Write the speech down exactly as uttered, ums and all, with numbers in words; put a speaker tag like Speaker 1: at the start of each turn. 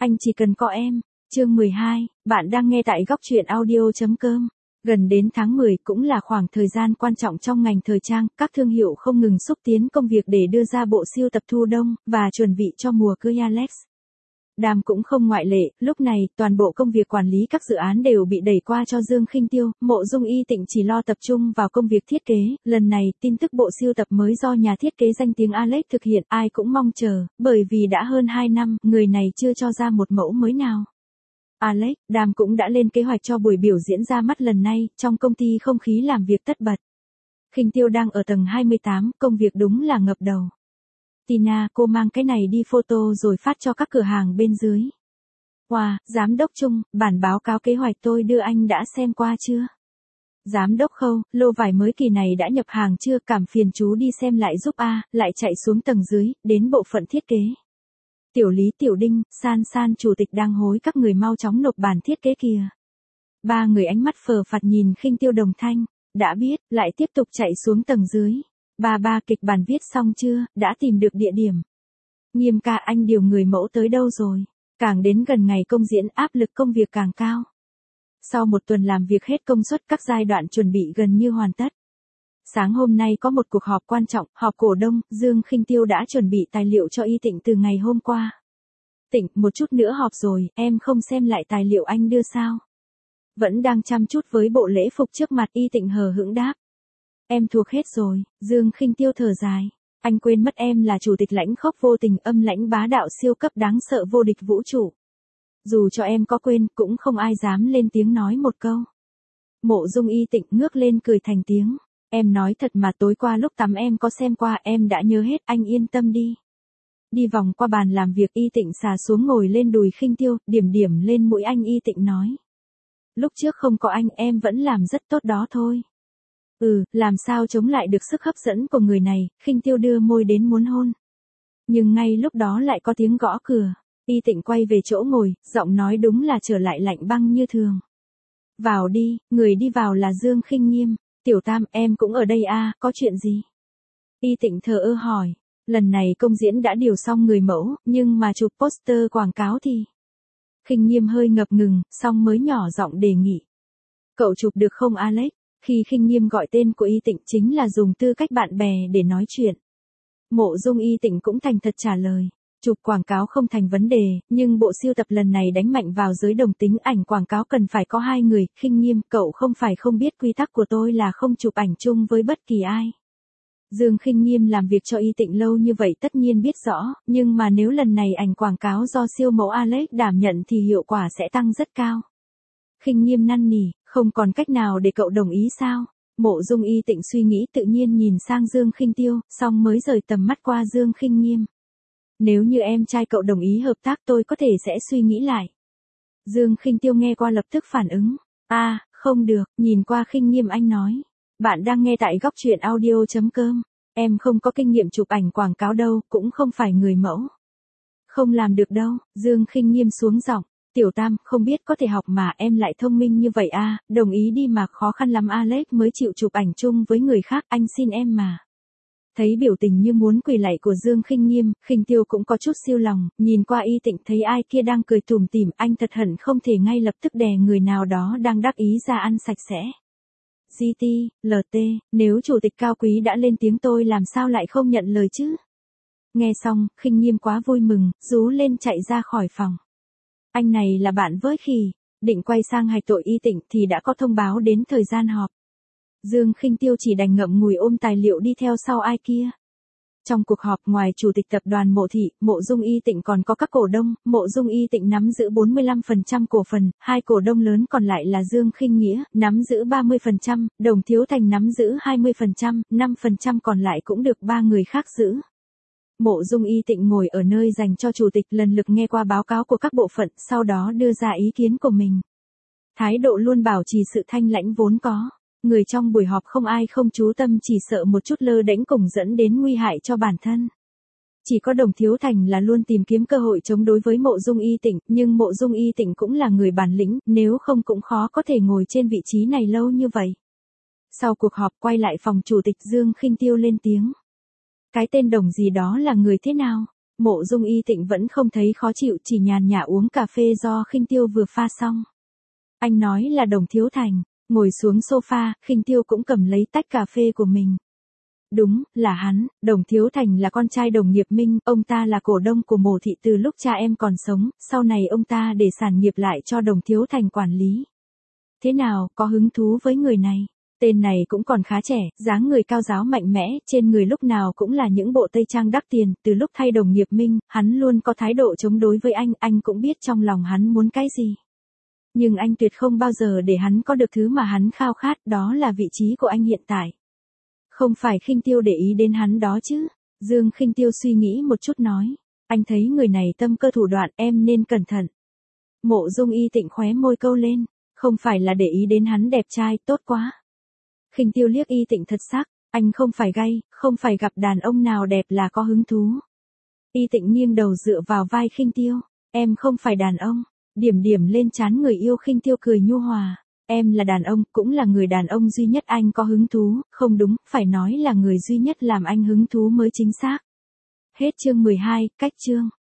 Speaker 1: Anh chỉ cần có em. Chương mười hai, bạn đang nghe tại góc truyện audio chấm com. Gần đến tháng mười cũng là khoảng thời gian quan trọng trong ngành thời trang, các thương hiệu không ngừng xúc tiến công việc để đưa ra bộ sưu tập thu đông, và chuẩn bị cho mùa cưới Alex. Đàm cũng không ngoại lệ, lúc này, toàn bộ công việc quản lý các dự án đều bị đẩy qua cho Dương Khinh Tiêu, Mộ Dung Y Tịnh chỉ lo tập trung vào công việc thiết kế, lần này, tin tức bộ sưu tập mới do nhà thiết kế danh tiếng Alex thực hiện, ai cũng mong chờ, bởi vì đã hơn hai năm, người này chưa cho ra một mẫu mới nào. Alex, Đàm cũng đã lên kế hoạch cho buổi biểu diễn ra mắt lần này, trong công ty không khí làm việc tất bật. Khinh Tiêu đang ở tầng hai mươi tám, công việc đúng là ngập đầu. Tina, cô mang cái này đi photo rồi phát cho các cửa hàng bên dưới. Wow, giám đốc Trung, bản báo cáo kế hoạch tôi đưa anh đã xem qua chưa? Giám đốc Khâu, lô vải mới kỳ này đã nhập hàng chưa? Cảm phiền chú đi xem lại giúp a, lại chạy xuống tầng dưới, đến bộ phận thiết kế. Tiểu Lý, Tiểu Đinh, San San chủ tịch đang hối các người mau chóng nộp bản thiết kế kìa. Ba người ánh mắt phờ phạt nhìn Khinh Tiêu đồng thanh, đã biết, lại tiếp tục chạy xuống tầng dưới. Ba ba kịch bản viết xong chưa, đã tìm được địa điểm. Nghiêm ca, anh điều người mẫu tới đâu rồi? Càng đến gần ngày công diễn áp lực công việc càng cao. Sau một tuần làm việc hết công suất, các giai đoạn chuẩn bị gần như hoàn tất. Sáng hôm nay có một cuộc họp quan trọng, họp cổ đông, Dương Khinh Tiêu đã chuẩn bị tài liệu cho Y Tịnh từ ngày hôm qua. Tịnh, một chút nữa họp rồi, em không xem lại tài liệu anh đưa sao? Vẫn đang chăm chút với bộ lễ phục trước mặt, Y Tịnh hờ hững đáp. Em thuộc hết rồi, Dương Khinh Tiêu thở dài. Anh quên mất em là chủ tịch lãnh khốc vô tình, âm lãnh bá đạo siêu cấp đáng sợ vô địch vũ trụ. Dù cho em có quên, cũng không ai dám lên tiếng nói một câu. Mộ Dung Y Tịnh ngước lên cười thành tiếng. Em nói thật mà, tối qua lúc tắm em có xem qua, em đã nhớ hết, anh yên tâm đi. Đi vòng qua bàn làm việc, Y Tịnh xà xuống ngồi lên đùi Khinh Tiêu, điểm điểm lên mũi anh. Y Tịnh nói. Lúc trước không có anh em vẫn làm rất tốt đó thôi. Ừ, làm sao chống lại được sức hấp dẫn của người này, Khinh Tiêu đưa môi đến muốn hôn. Nhưng ngay lúc đó lại có tiếng gõ cửa. Y Tịnh quay về chỗ ngồi, giọng nói đúng là trở lại lạnh băng như thường. Vào đi, người đi vào là Dương Khinh Nghiêm. Tiểu Tam, em cũng ở đây à, có chuyện gì? Y Tịnh thờ ơ hỏi. Lần này công diễn đã điều xong người mẫu, nhưng mà chụp poster quảng cáo thì... Khinh Nghiêm hơi ngập ngừng, xong mới nhỏ giọng đề nghị. Cậu chụp được không Alex? Khi Khinh Nghiêm gọi tên của Y Tịnh chính là dùng tư cách bạn bè để nói chuyện. Mộ Dung Y Tịnh cũng thành thật trả lời. Chụp quảng cáo không thành vấn đề, nhưng bộ sưu tập lần này đánh mạnh vào giới đồng tính, ảnh quảng cáo cần phải có hai người. Khinh Nghiêm, cậu không phải không biết quy tắc của tôi là không chụp ảnh chung với bất kỳ ai. Dương Khinh Nghiêm làm việc cho Y Tịnh lâu như vậy tất nhiên biết rõ, nhưng mà nếu lần này ảnh quảng cáo do siêu mẫu Alex đảm nhận thì hiệu quả sẽ tăng rất cao. Khinh Nghiêm năn nỉ, không còn cách nào để cậu đồng ý sao? Mộ Dung Y Tịnh suy nghĩ tự nhiên nhìn sang Dương Khinh Tiêu, xong mới rời tầm mắt qua Dương Khinh Nghiêm. Nếu như em trai cậu đồng ý hợp tác tôi có thể sẽ suy nghĩ lại. Dương Khinh Tiêu nghe qua lập tức phản ứng. À, không được, nhìn qua Khinh Nghiêm anh nói. Bạn đang nghe tại góc truyện audio chấm com. Em không có kinh nghiệm chụp ảnh quảng cáo đâu, cũng không phải người mẫu. Không làm được đâu, Dương Khinh Nghiêm xuống giọng. Tiểu Tam, không biết có thể học mà em lại thông minh như vậy à, đồng ý đi mà, khó khăn lắm Alex mới chịu chụp ảnh chung với người khác, anh xin em mà. Thấy biểu tình như muốn quỳ lạy của Dương Khinh Nghiêm, Khinh Tiêu cũng có chút siêu lòng, nhìn qua Y Tịnh thấy ai kia đang cười tủm tỉm, anh thật hận không thể ngay lập tức đè người nào đó đang đắc ý ra ăn sạch sẽ. giê tê, lờ tê, nếu chủ tịch cao quý đã lên tiếng tôi làm sao lại không nhận lời chứ? Nghe xong, Khinh Nghiêm quá vui mừng, rú lên chạy ra khỏi phòng. Anh này là bạn với Khỉ, định quay sang hạch tội Y Tịnh thì đã có thông báo đến thời gian họp. Dương Khinh Tiêu chỉ đành ngậm ngùi ôm tài liệu đi theo sau ai kia. Trong cuộc họp, ngoài chủ tịch tập đoàn Mộ Thị, Mộ Dung Y Tịnh còn có các cổ đông, Mộ Dung Y Tịnh nắm giữ bốn mươi lăm phần trăm cổ phần, hai cổ đông lớn còn lại là Dương Khinh Nghĩa, nắm giữ ba mươi phần trăm, Đồng Thiếu Thành nắm giữ hai mươi phần trăm, năm phần trăm còn lại cũng được ba người khác giữ. Mộ Dung Y Tịnh ngồi ở nơi dành cho chủ tịch, lần lượt nghe qua báo cáo của các bộ phận, sau đó đưa ra ý kiến của mình. Thái độ luôn bảo trì sự thanh lãnh vốn có. Người trong buổi họp không ai không chú tâm, chỉ sợ một chút lơ đễnh cùng dẫn đến nguy hại cho bản thân. Chỉ có Đồng Thiếu Thành là luôn tìm kiếm cơ hội chống đối với Mộ Dung Y Tịnh, nhưng Mộ Dung Y Tịnh cũng là người bản lĩnh, nếu không cũng khó có thể ngồi trên vị trí này lâu như vậy. Sau cuộc họp, quay lại phòng chủ tịch, Dương Khinh Tiêu lên tiếng. Cái tên Đồng gì đó là người thế nào? Mộ Dung Y Tịnh vẫn không thấy khó chịu, chỉ nhàn nhã uống cà phê do Khinh Tiêu vừa pha xong. Anh nói là Đồng Thiếu Thành, ngồi xuống sofa, Khinh Tiêu cũng cầm lấy tách cà phê của mình. Đúng, là hắn, Đồng Thiếu Thành là con trai Đồng Nghiệp Minh, ông ta là cổ đông của Mộ thị từ lúc cha em còn sống, sau này ông ta để sản nghiệp lại cho Đồng Thiếu Thành quản lý. Thế nào, có hứng thú với người này? Tên này cũng còn khá trẻ, dáng người cao ráo mạnh mẽ, trên người lúc nào cũng là những bộ tây trang đắt tiền, từ lúc thay Đồng Nghiệp Minh, hắn luôn có thái độ chống đối với anh, anh cũng biết trong lòng hắn muốn cái gì. Nhưng anh tuyệt không bao giờ để hắn có được thứ mà hắn khao khát, đó là vị trí của anh hiện tại. Không phải Khinh Tiêu để ý đến hắn đó chứ? Dương Khinh Tiêu suy nghĩ một chút nói. Anh thấy người này tâm cơ thủ đoạn, em nên cẩn thận. Mộ Dung Y Tịnh khóe môi câu lên. Không phải là để ý đến hắn đẹp trai, tốt quá. Khinh Tiêu liếc Y Tịnh thật sắc. Anh không phải gay, không phải gặp đàn ông nào đẹp là có hứng thú. Y Tịnh nghiêng đầu dựa vào vai Khinh Tiêu. Em không phải đàn ông. Điểm điểm lên trán người yêu, Khinh Tiêu cười nhu hòa. Em là đàn ông, cũng là người đàn ông duy nhất anh có hứng thú, không đúng, phải nói là người duy nhất làm anh hứng thú mới chính xác. Hết chương mười hai, cách chương.